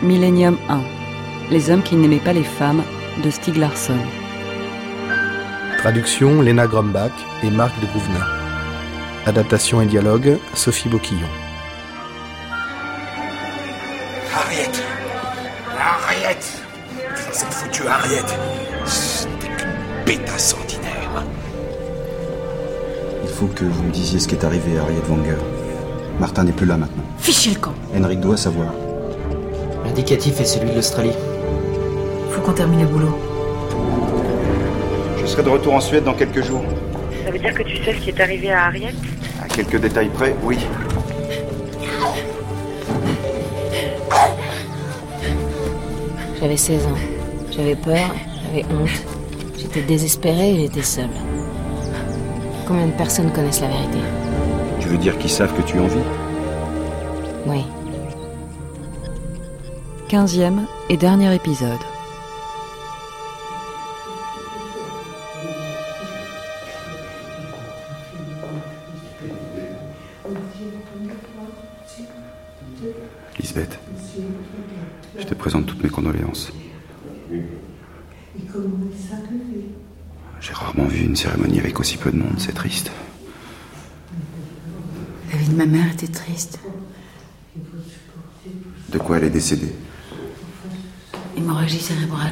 Millennium 1. Les hommes qui n'aimaient pas les femmes de Stieg Larsson. Traduction Lena Grumbach et Marc de Gouvenet. Adaptation et dialogue Sophie Boquillon. Harriet, cette foutue Harriet, ce n'était qu'une pétasse ordinaire. Il faut que vous me disiez ce qui est arrivé à Harriet Wenger. Martin n'est plus là maintenant. Fichez le camp. Henrik doit savoir. L'indicatif est celui de l'Australie. Faut qu'on termine le boulot. Je serai de retour en Suède dans quelques jours. Ça veut dire que tu sais ce qui est arrivé à Harriet ? À quelques détails près, oui. J'avais 16 ans. J'avais peur, j'avais honte. J'étais désespérée et j'étais seule. Combien de personnes connaissent la vérité ? Tu veux dire qu'ils savent que tu en vis ? Oui. 15e et dernier épisode. Lisbeth, je te présente toutes mes condoléances. J'ai rarement vu une cérémonie avec aussi peu de monde, c'est triste. La vie de ma mère était triste. De quoi elle est décédée ? Hémorragie cérébrale.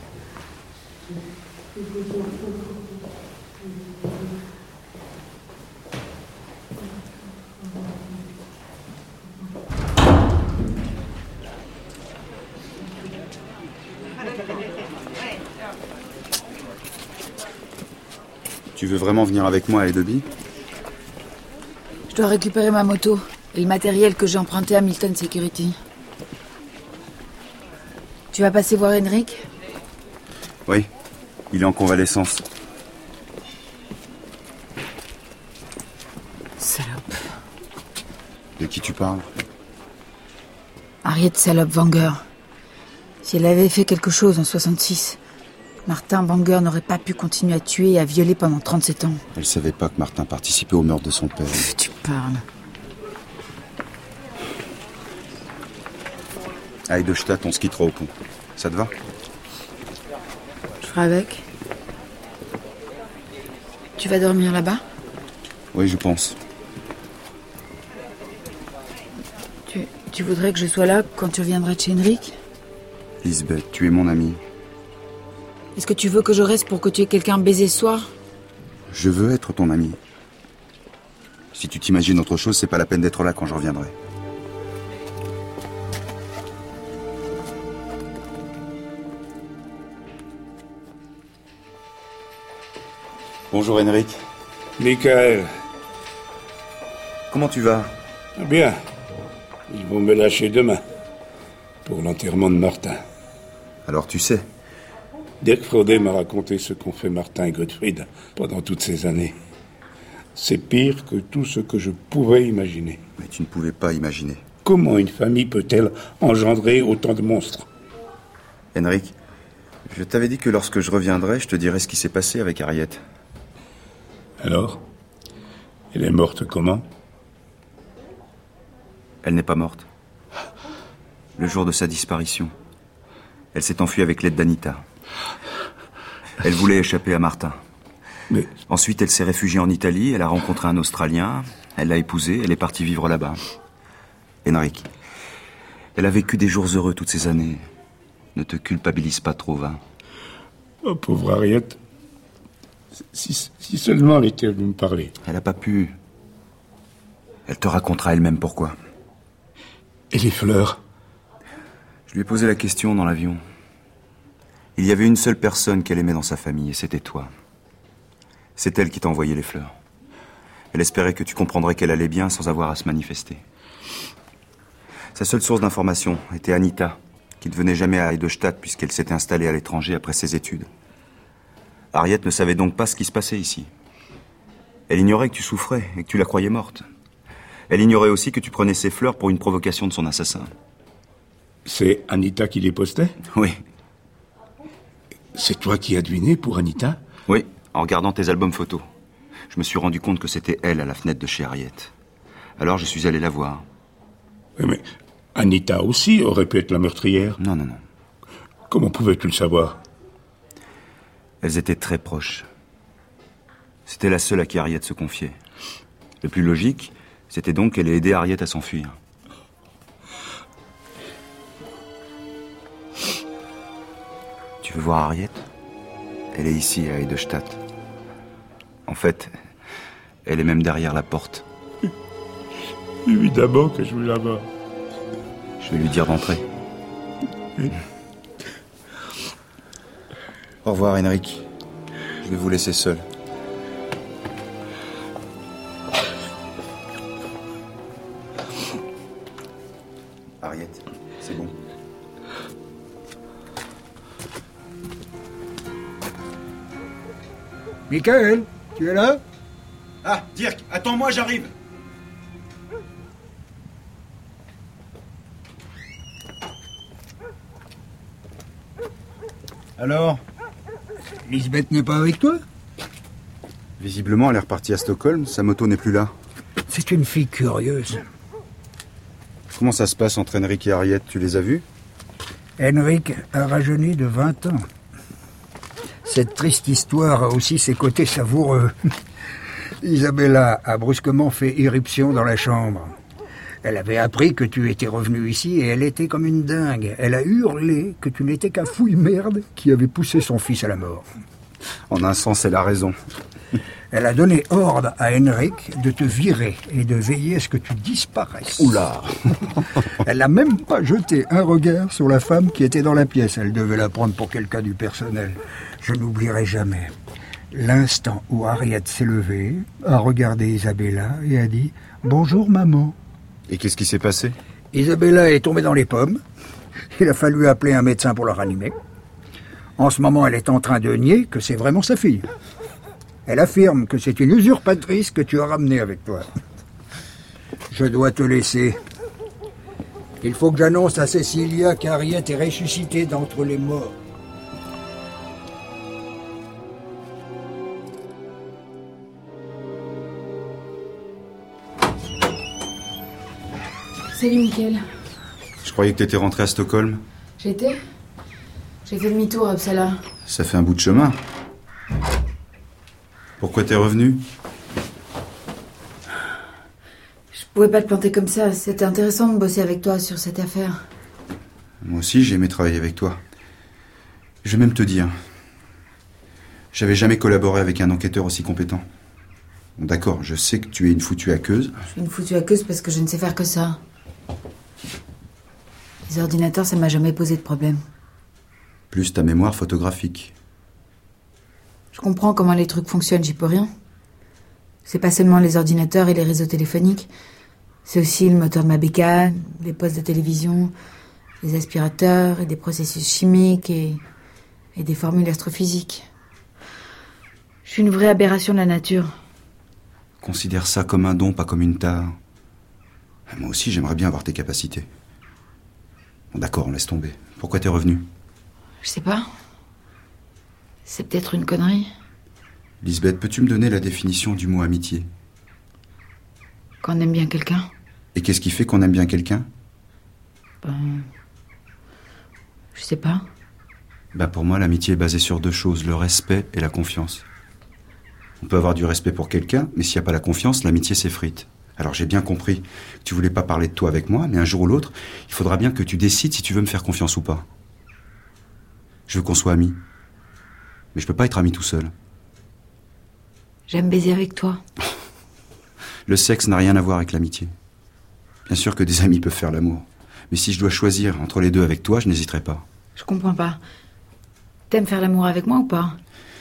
Tu veux vraiment venir avec moi à Edeby ? Je dois récupérer ma moto et le matériel que j'ai emprunté à Milton Security. Tu vas passer voir Henrik ? Oui, il est en convalescence. Salope. De qui tu parles ? Harriet Salope Wenger. Si elle avait fait quelque chose en 66, Martin Wenger n'aurait pas pu continuer à tuer et à violer pendant 37 ans. Elle savait pas que Martin participait au meurtre de son père. Tu parles. À Eidelstadt, on se quittera au pont. Ça te va ? Je ferai avec. Tu vas dormir là-bas ? Oui, je pense. Tu voudrais que je sois là quand tu reviendras de chez Henrik ? Lisbeth, tu es mon amie. Est-ce que tu veux que je reste pour que tu aies quelqu'un baiser ce soir ? Je veux être ton amie. Si tu t'imagines autre chose, c'est pas la peine d'être là quand je reviendrai. Bonjour Henrik. Michael. Comment tu vas ? Bien. Ils vont me lâcher demain. Pour l'enterrement de Martin. Alors tu sais. Dirk Fraudet m'a raconté ce qu'ont fait Martin et Gottfried pendant toutes ces années. C'est pire que tout ce que je pouvais imaginer. Mais tu ne pouvais pas imaginer. Comment une famille peut-elle engendrer autant de monstres ? Henrik, je t'avais dit que lorsque je reviendrai, je te dirai ce qui s'est passé avec Harriet. Alors ? Elle est morte comment ? Elle n'est pas morte. Le jour de sa disparition, elle s'est enfuie avec l'aide d'Anita. Elle voulait échapper à Martin. Mais... Ensuite, elle s'est réfugiée en Italie, elle a rencontré un Australien, elle l'a épousé, elle est partie vivre là-bas. Henrik, elle a vécu des jours heureux toutes ces années. Ne te culpabilise pas trop, va. Oh, pauvre Harriet. Si seulement elle était venue me parler. Elle n'a pas pu. Elle te racontera elle-même pourquoi. Et les fleurs ? Je lui ai posé la question dans l'avion. Il y avait une seule personne qu'elle aimait dans sa famille, et c'était toi. C'est elle qui t'a envoyé les fleurs. Elle espérait que tu comprendrais qu'elle allait bien sans avoir à se manifester. Sa seule source d'information était Anita, qui ne venait jamais à Eidelstadt puisqu'elle s'était installée à l'étranger après ses études. Harriet ne savait donc pas ce qui se passait ici. Elle ignorait que tu souffrais et que tu la croyais morte. Elle ignorait aussi que tu prenais ses fleurs pour une provocation de son assassin. C'est Anita qui les postait ? Oui. C'est toi qui as deviné pour Anita ? Oui, en regardant tes albums photos. Je me suis rendu compte que c'était elle à la fenêtre de chez Harriet. Alors je suis allé la voir. Oui, mais Anita aussi aurait pu être la meurtrière. Non, non, non. Comment pouvais-tu le savoir? Elles étaient très proches. C'était la seule à qui Harriet se confiait. Le plus logique, c'était donc qu'elle ait aidé Harriet à s'enfuir. Tu veux voir Harriet? Elle est ici, à Edelstadt. En fait, elle est même derrière la porte. Évidemment que je veux la voir. Je vais lui dire d'entrer. Au revoir, Henrik. Je vais vous laisser seul. Harriet, c'est bon. Michael, tu es là? Ah, Dirk, attends-moi, j'arrive. Alors, Lisbeth n'est pas avec toi? Visiblement, elle est repartie à Stockholm. Sa moto n'est plus là. C'est une fille curieuse. Comment ça se passe entre Henrik et Harriet? Tu les as vus? Henrik a rajeuni de 20 ans. Cette triste histoire a aussi ses côtés savoureux. Isabella a brusquement fait irruption dans la chambre. Elle avait appris que tu étais revenu ici et elle était comme une dingue. Elle a hurlé que tu n'étais qu'un fouille-merde qui avait poussé son fils à la mort. En un sens, elle a raison. Elle a donné ordre à Henrik de te virer et de veiller à ce que tu disparaisses. Oula! Elle n'a même pas jeté un regard sur la femme qui était dans la pièce. Elle devait la prendre pour quelqu'un du personnel. Je n'oublierai jamais l'instant où Harriet s'est levée, a regardé Isabella et a dit « Bonjour maman ». Et qu'est-ce qui s'est passé? Isabella est tombée dans les pommes. Il a fallu appeler un médecin pour la ranimer. En ce moment, elle est en train de nier que c'est vraiment sa fille. Elle affirme que c'est une usurpatrice que tu as ramenée avec toi. Je dois te laisser. Il faut que j'annonce à Cecilia qu'Harriet est ressuscitée d'entre les morts. Salut, Mickaël. Je croyais que t'étais rentré à Stockholm. J'étais? J'ai fait demi-tour à Uppsala. Ça fait un bout de chemin. Pourquoi t'es revenu? Je pouvais pas te planter comme ça. C'était intéressant de bosser avec toi sur cette affaire. Moi aussi, j'ai aimé travailler avec toi. Je vais même te dire. J'avais jamais collaboré avec un enquêteur aussi compétent. Bon, d'accord, je sais que tu es une foutue hackeuse. Je suis une foutue hackeuse parce que je ne sais faire que ça. Les ordinateurs, ça m'a jamais posé de problème. Plus ta mémoire photographique. Je comprends comment les trucs fonctionnent, j'y peux rien. C'est pas seulement les ordinateurs et les réseaux téléphoniques. C'est aussi le moteur de ma bécane, les postes de télévision, les aspirateurs et des processus chimiques et des formules astrophysiques. Je suis une vraie aberration de la nature. Considère ça comme un don, pas comme une tare. Moi aussi, j'aimerais bien avoir tes capacités. Bon, d'accord, on laisse tomber. Pourquoi t'es revenu? Je sais pas. C'est peut-être une connerie. Lisbeth, peux-tu me donner la définition du mot amitié? Quand on aime bien quelqu'un. Et qu'est-ce qui fait qu'on aime bien quelqu'un? Je sais pas. Pour moi, l'amitié est basée sur deux choses, le respect et la confiance. On peut avoir du respect pour quelqu'un, mais s'il n'y a pas la confiance, l'amitié s'effrite. Alors j'ai bien compris que tu voulais pas parler de toi avec moi, mais un jour ou l'autre, il faudra bien que tu décides si tu veux me faire confiance ou pas. Je veux qu'on soit amis. Mais je peux pas être ami tout seul. J'aime baiser avec toi. Le sexe n'a rien à voir avec l'amitié. Bien sûr que des amis peuvent faire l'amour. Mais si je dois choisir entre les deux avec toi, je n'hésiterai pas. Je comprends pas. T'aimes faire l'amour avec moi ou pas?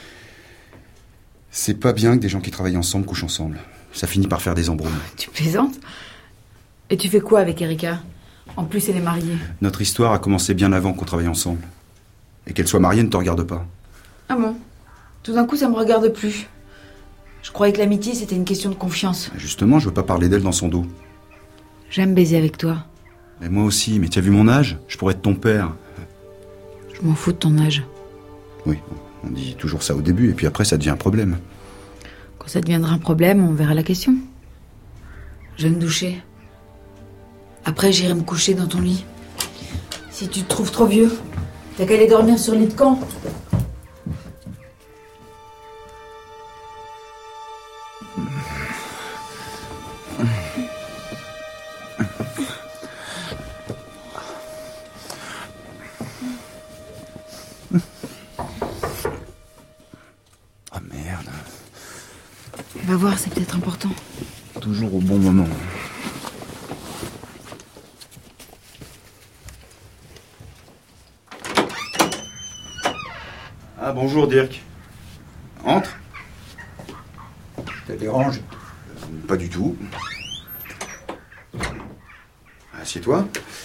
C'est pas bien que des gens qui travaillent ensemble couchent ensemble. Ça finit par faire des embrouilles. Tu plaisantes? Et tu fais quoi avec Erika? En plus, elle est mariée. Notre histoire a commencé bien avant qu'on travaille ensemble. Et qu'elle soit mariée ne te regarde pas. Ah bon? Tout d'un coup, ça me regarde plus. Je croyais que l'amitié, c'était une question de confiance. Justement, je veux pas parler d'elle dans son dos. J'aime baiser avec toi. Mais moi aussi, mais tu as vu mon âge? Je pourrais être ton père. Je m'en fous de ton âge. Oui, on dit toujours ça au début, et puis après, ça devient un problème. Quand ça deviendra un problème, on verra la question. Jeune douché. Après, j'irai me coucher dans ton lit. Si tu te trouves trop vieux, t'as qu'à aller dormir sur le lit de camp. Ah merde. Va voir, c'est peut-être important. Toujours au bon moment. Ah, bonjour Dirk. Entre. Ça te dérange? Pas du tout. Assieds-toi.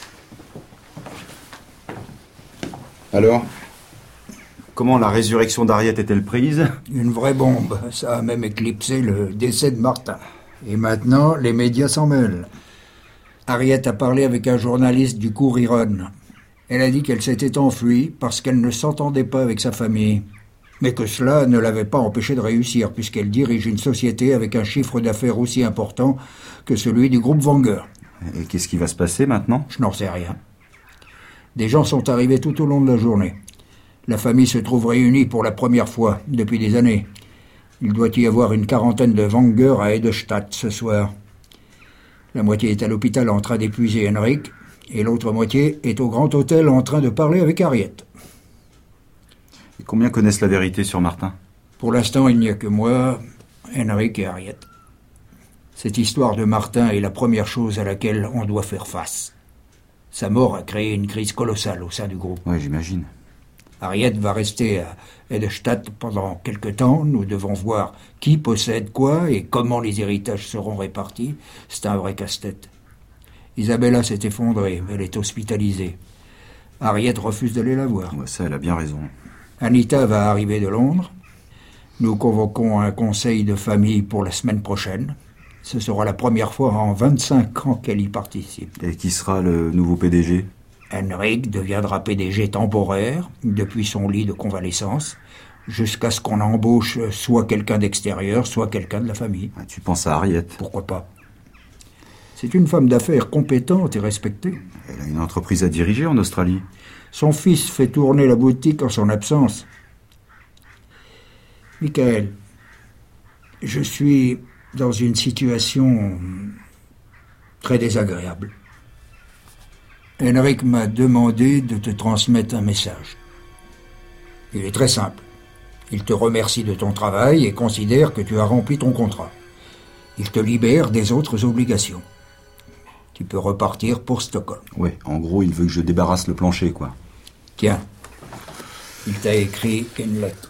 Alors, comment la résurrection d'Harriet est-elle prise? Une vraie bombe. Ça a même éclipsé le décès de Martin. Et maintenant, les médias s'en mêlent. Harriet a parlé avec un journaliste du Couriron. Elle a dit qu'elle s'était enfuie parce qu'elle ne s'entendait pas avec sa famille. Mais que cela ne l'avait pas empêchée de réussir, puisqu'elle dirige une société avec un chiffre d'affaires aussi important que celui du groupe Wenger. Et qu'est-ce qui va se passer maintenant? Je n'en sais rien. Des gens sont arrivés tout au long de la journée. La famille se trouve réunie pour la première fois depuis des années. Il doit y avoir une quarantaine de Wenger à Edelstadt ce soir. La moitié est à l'hôpital en train d'épuiser Henrik, et l'autre moitié est au grand hôtel en train de parler avec Harriet. Et combien connaissent la vérité sur Martin? Pour l'instant, il n'y a que moi, Henrik et Harriet. Cette histoire de Martin est la première chose à laquelle on doit faire face. Sa mort a créé une crise colossale au sein du groupe. Oui, j'imagine. Harriet va rester à Edelstadt pendant quelque temps. Nous devons voir qui possède quoi et comment les héritages seront répartis. C'est un vrai casse-tête. Isabella s'est effondrée, elle est hospitalisée. Harriet refuse d'aller la voir. Ouais, ça, elle a bien raison. Anita va arriver de Londres. Nous convoquons un conseil de famille pour la semaine prochaine. Ce sera la première fois en 25 ans qu'elle y participe. Et qui sera le nouveau PDG? Henrik deviendra PDG temporaire depuis son lit de convalescence, jusqu'à ce qu'on embauche soit quelqu'un d'extérieur, soit quelqu'un de la famille. Ah, tu penses à Harriet? Pourquoi pas? C'est une femme d'affaires compétente et respectée. Elle a une entreprise à diriger en Australie. Son fils fait tourner la boutique en son absence. Michael, je suis dans une situation très désagréable. Henrik m'a demandé de te transmettre un message. Il est très simple. Il te remercie de ton travail et considère que tu as rempli ton contrat. Il te libère des autres obligations. Tu peux repartir pour Stockholm. Ouais, en gros, il veut que je débarrasse le plancher, quoi. Tiens, il t'a écrit une lettre.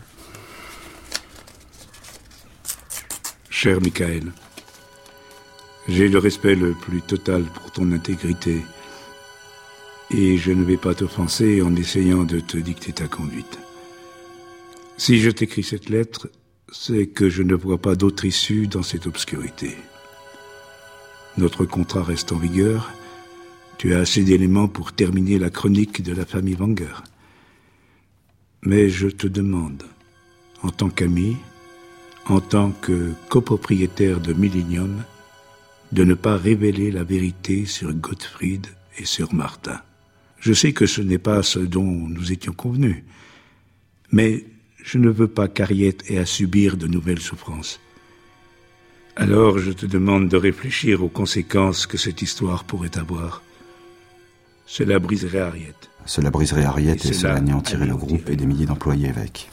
Cher Michael, j'ai le respect le plus total pour ton intégrité et je ne vais pas t'offenser en essayant de te dicter ta conduite. Si je t'écris cette lettre, c'est que je ne vois pas d'autre issue dans cette obscurité. Notre contrat reste en vigueur. Tu as assez d'éléments pour terminer la chronique de la famille Wenger. Mais je te demande, en tant qu'ami, en tant que copropriétaire de Millennium, de ne pas révéler la vérité sur Gottfried et sur Martin. Je sais que ce n'est pas ce dont nous étions convenus, mais je ne veux pas qu'Harriet ait à subir de nouvelles souffrances. Alors je te demande de réfléchir aux conséquences que cette histoire pourrait avoir. Cela briserait Harriet. Cela briserait Harriet et cela anéantirait le groupe et des milliers d'employés avec.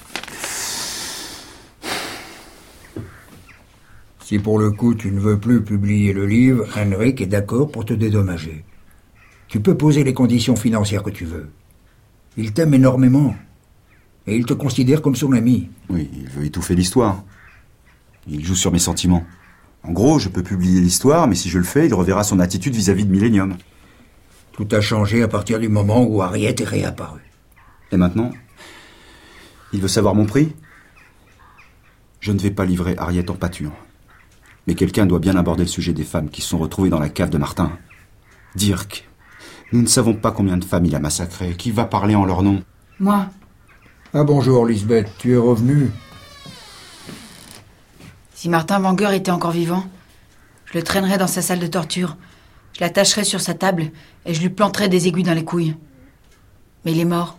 Si pour le coup tu ne veux plus publier le livre, Henrik est d'accord pour te dédommager. Tu peux poser les conditions financières que tu veux. Il t'aime énormément. Et il te considère comme son ami. Oui, il veut étouffer l'histoire. Il joue sur mes sentiments. En gros, je peux publier l'histoire, mais si je le fais, il reverra son attitude vis-à-vis de Millennium. Tout a changé à partir du moment où Harriet est réapparue. Et maintenant, il veut savoir mon prix? Je ne vais pas livrer Harriet en pâture. Mais quelqu'un doit bien aborder le sujet des femmes qui se sont retrouvées dans la cave de Martin. Dirk, nous ne savons pas combien de femmes il a massacrées. Qui va parler en leur nom? Moi. Ah bonjour, Lisbeth, tu es revenue? Si Martin Wenger était encore vivant, je le traînerais dans sa salle de torture. Je l'attacherai sur sa table et je lui planterai des aiguilles dans les couilles. Mais il est mort.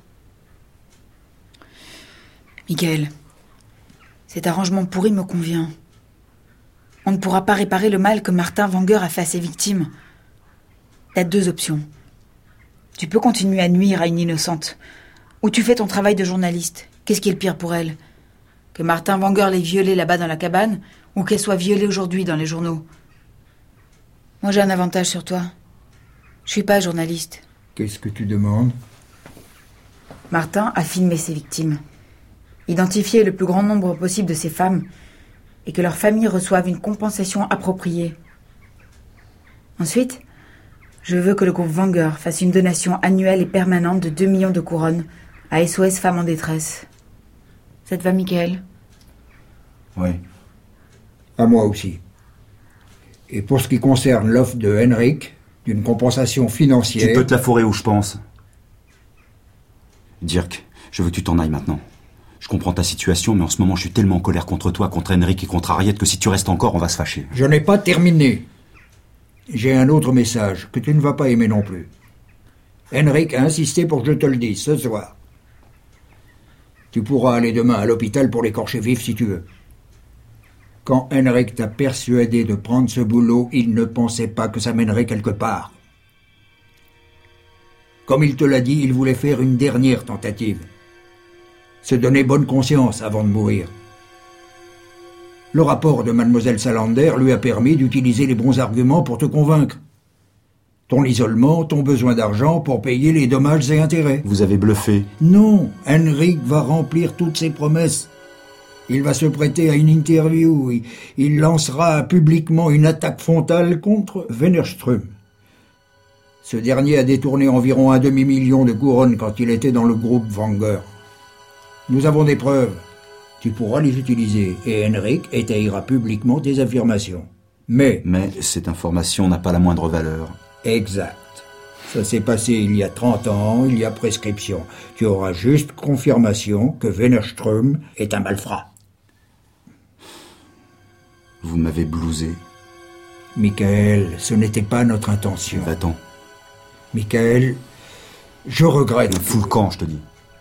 Michael, cet arrangement pourri me convient. On ne pourra pas réparer le mal que Martin Wenger a fait à ses victimes. T'as 2 options. Tu peux continuer à nuire à une innocente, ou tu fais ton travail de journaliste. Qu'est-ce qui est le pire pour elle? Que Martin Wenger l'ait violée là-bas dans la cabane, ou qu'elle soit violée aujourd'hui dans les journaux? Moi, j'ai un avantage sur toi. Je suis pas journaliste. Qu'est-ce que tu demandes? Martin a filmé ses victimes, identifié le plus grand nombre possible de ces femmes, et que leurs familles reçoivent une compensation appropriée. Ensuite, je veux que le groupe Wenger fasse une donation annuelle et permanente de 2 millions de couronnes à SOS Femmes en détresse. Ça te va, Michael? Oui. À moi aussi. Et pour ce qui concerne l'offre de Henrik, d'une compensation financière... Tu peux te la fourrer où je pense. Dirk, je veux que tu t'en ailles maintenant. Je comprends ta situation, mais en ce moment, je suis tellement en colère contre toi, contre Henrik et contre Harriet que si tu restes encore, on va se fâcher. Je n'ai pas terminé. J'ai un autre message que tu ne vas pas aimer non plus. Henrik a insisté pour que je te le dise ce soir. Tu pourras aller demain à l'hôpital pour l'écorcher vif si tu veux. Quand Henrik t'a persuadé de prendre ce boulot, il ne pensait pas que ça mènerait quelque part. Comme il te l'a dit, il voulait faire une dernière tentative. Se donner bonne conscience avant de mourir. Le rapport de Mademoiselle Salander lui a permis d'utiliser les bons arguments pour te convaincre. Ton isolement, ton besoin d'argent pour payer les dommages et intérêts. Vous avez bluffé. Non, Henrik va remplir toutes ses promesses. Il va se prêter à une interview. Il lancera publiquement une attaque frontale contre Wennerström. Ce dernier a détourné environ 1 demi-million de couronnes quand il était dans le groupe Wenger. Nous avons des preuves. Tu pourras les utiliser et Henrik étayera publiquement tes affirmations. Mais cette information n'a pas la moindre valeur. Exact. Ça s'est passé il y a 30 ans, il y a prescription. Tu auras juste confirmation que Wennerström est un malfrat. Vous m'avez blousé. Michael, ce n'était pas notre intention. Va-t'en. Michael, je regrette. Fous le camp, je te dis.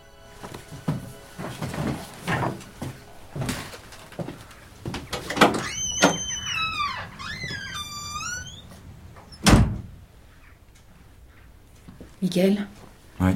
Michael? Oui.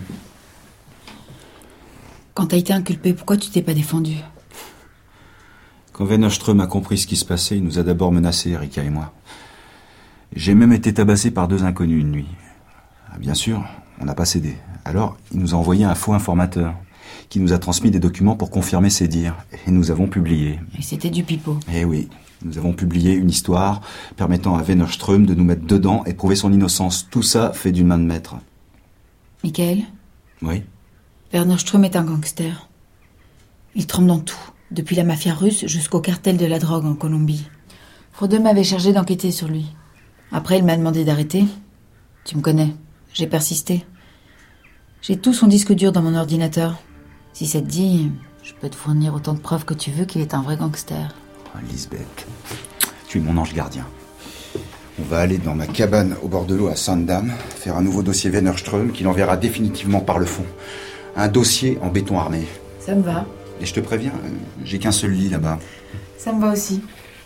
Quand t'as été inculpé, pourquoi tu t'es pas défendu? Quand Wennerström a compris ce qui se passait, il nous a d'abord menacés, Erika et moi. J'ai même été tabassé par 2 inconnus une nuit. Bien sûr, on n'a pas cédé. Alors, il nous a envoyé un faux informateur, qui nous a transmis des documents pour confirmer ses dires. Et nous avons publié. Et c'était du pipeau. Eh oui, nous avons publié une histoire permettant à Wennerström de nous mettre dedans et prouver son innocence. Tout ça fait d'une main de maître. Michael? Oui. Wennerström est un gangster. Il trempe dans tout, depuis la mafia russe jusqu'au cartel de la drogue en Colombie. Frodeux m'avait chargé d'enquêter sur lui. Après, il m'a demandé d'arrêter. Tu me connais, j'ai persisté. J'ai tout son disque dur dans mon ordinateur. Si ça te dit, je peux te fournir autant de preuves que tu veux qu'il est un vrai gangster. Oh, Lisbeth, tu es mon ange gardien. On va aller dans ma cabane au bord de l'eau à Sandam, faire un nouveau dossier Wennerström qui l'enverra définitivement par le fond. Un dossier en béton armé. Ça me va. Et je te préviens, j'ai qu'un seul lit là-bas. Ça me va aussi.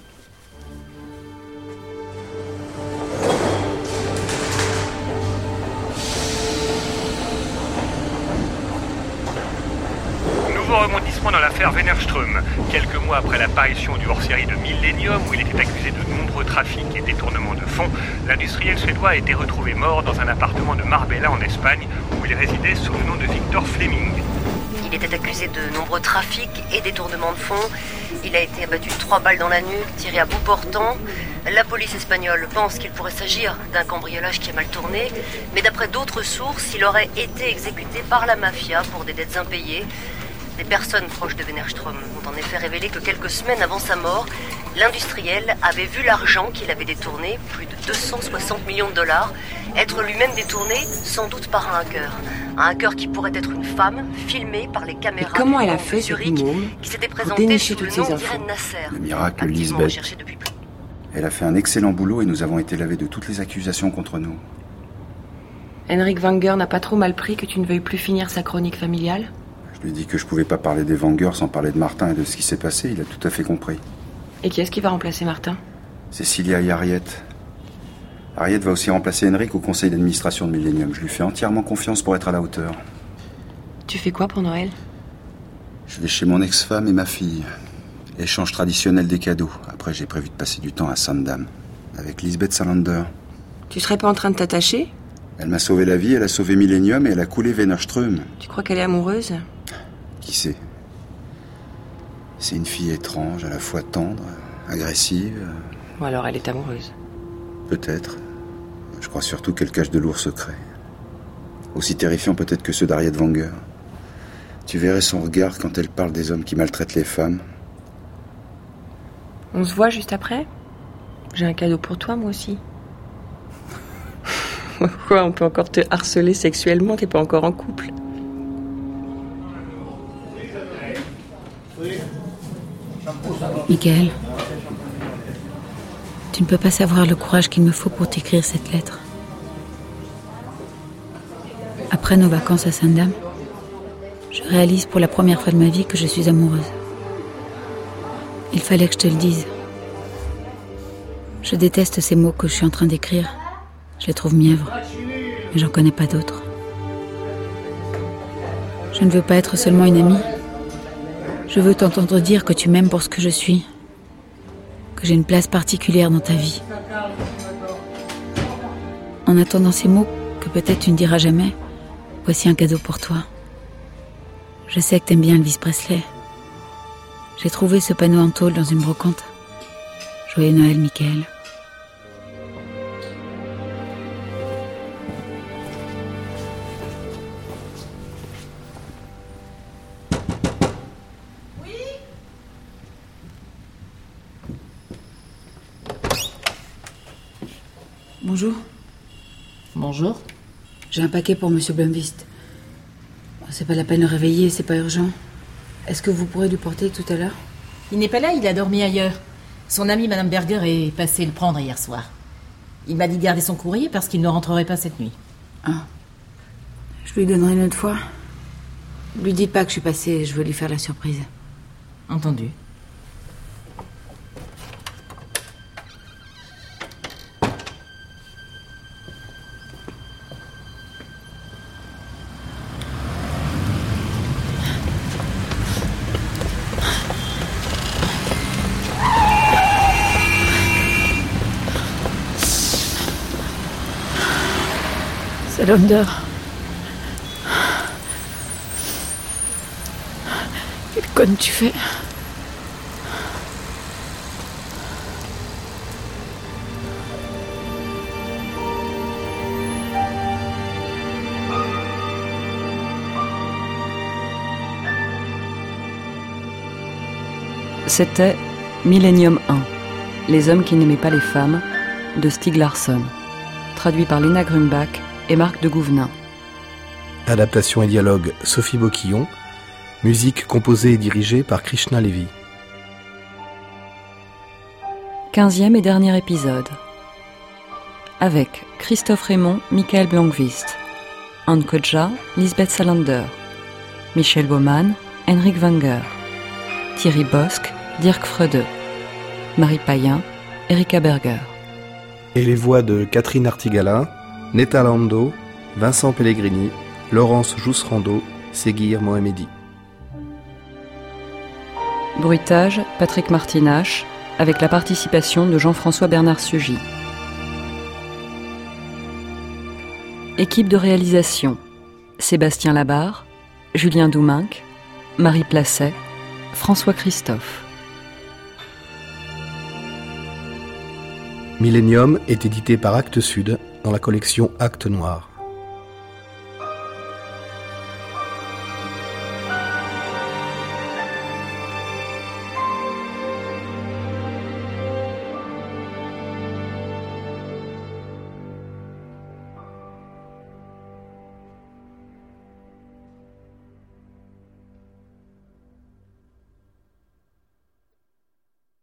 Nouveau rebondissement dans l'affaire Wennerström. Quelques mois après l'apparition du hors-série de Millennium, où il était accusé de nombreux trafics et détournements de fonds, l'industriel suédois a été retrouvé mort dans un appartement de Marbella en Espagne, où il résidait sous le nom de Victor Fleming. Il était accusé de nombreux trafics et détournements de fonds. Il a été abattu de 3 balles dans la nuque, tiré à bout portant. La police espagnole pense qu'il pourrait s'agir d'un cambriolage qui a mal tourné, mais d'après d'autres sources, il aurait été exécuté par la mafia pour des dettes impayées. Des personnes proches de Wennerström ont en effet révélé que quelques semaines avant sa mort, l'industriel avait vu l'argent qu'il avait détourné, plus de 260 millions de dollars, être lui-même détourné, sans doute par un hacker. Un hacker qui pourrait être une femme, filmée par les caméras. Et comment elle a fait, Zurich, cette môme, qui s'était pour présentée dénicher sous le toutes ces nom infos? d'Irène Nasser. Le miracle, activement Lisbeth. recherchée depuis plus. Elle a fait un excellent boulot et nous avons été lavés de toutes les accusations contre nous. Henrik Wenger n'a pas trop mal pris que tu ne veuilles plus finir sa chronique familiale? Je lui ai dit que je pouvais pas parler des Wenger sans parler de Martin et de ce qui s'est passé. Il a tout à fait compris. Et qui est-ce qui va remplacer Martin? Cécilia et Harriet. Harriet va aussi remplacer Henrik au conseil d'administration de Millennium. Je lui fais entièrement confiance pour être à la hauteur. Tu fais quoi pour Noël? Je vais chez mon ex-femme et ma fille. Échange traditionnel des cadeaux. Après, j'ai prévu de passer du temps à Sandam, avec Lisbeth Salander. Tu serais pas en train de t'attacher? Elle m'a sauvé la vie, elle a sauvé Millennium et elle a coulé Wennerström. Tu crois qu'elle est amoureuse? Qui sait? C'est une fille étrange, à la fois tendre, agressive. Ou alors elle est amoureuse. Peut-être. Je crois surtout qu'elle cache de lourds secrets. Aussi terrifiants peut-être que ceux d'Harriet Wenger. Tu verrais son regard quand elle parle des hommes qui maltraitent les femmes. On se voit juste après? J'ai un cadeau pour toi, moi aussi. Quoi, on peut encore te harceler sexuellement, t'es pas encore en couple? Michael, tu ne peux pas savoir le courage qu'il me faut pour t'écrire cette lettre. Après nos vacances à Sandam, je réalise pour la première fois de ma vie que je suis amoureuse. Il fallait que je te le dise. Je déteste ces mots que je suis en train d'écrire. Je les trouve mièvres, mais j'en connais pas d'autres. Je ne veux pas être seulement une amie. Je veux t'entendre dire que tu m'aimes pour ce que je suis, que j'ai une place particulière dans ta vie. En attendant ces mots que peut-être tu ne diras jamais, voici un cadeau pour toi. Je sais que t'aimes bien Elvis Presley. J'ai trouvé ce panneau en tôle dans une brocante. Joyeux Noël, Michael. Bonjour. Bonjour. J'ai un paquet pour Monsieur Blomqvist. C'est pas la peine de le réveiller, c'est pas urgent. Est-ce que vous pourrez lui porter tout à l'heure? Il n'est pas là, il a dormi ailleurs. Son amie Madame Berger est passée le prendre hier soir. Il m'a dit de garder son courrier parce qu'il ne rentrerait pas cette nuit. Ah. Je lui donnerai une autre fois. Lui dites pas que je suis passée, je veux lui faire la surprise. Entendu. Salander. Quelle conne tu fais? C'était Millennium 1, Les hommes qui n'aimaient pas les femmes, de Stieg Larsson, traduit par Léna Grumbach et Marc de Gouvenin. Adaptation et dialogue Sophie Boquillon. Musique composée et dirigée par Krishna Levy. 15e et dernier épisode. Avec Christophe Raymond, Michael Blomqvist, Anne Kodja, Lisbeth Salander, Michel Baumann, Henrik Wenger, Thierry Bosc, Dirk Freude, Marie Payen, Erika Berger. Et les voix de Catherine Artigala, Netta Lando, Vincent Pellegrini, Laurence Jousserando, Seguir Mohamedi. Bruitage, Patrick Martinache, avec la participation de Jean-François Bernard Sugy. Équipe de réalisation, Sébastien Labarre, Julien Douminc, Marie Placet, François Christophe. Millennium est édité par Actes Sud dans la collection Actes Noirs.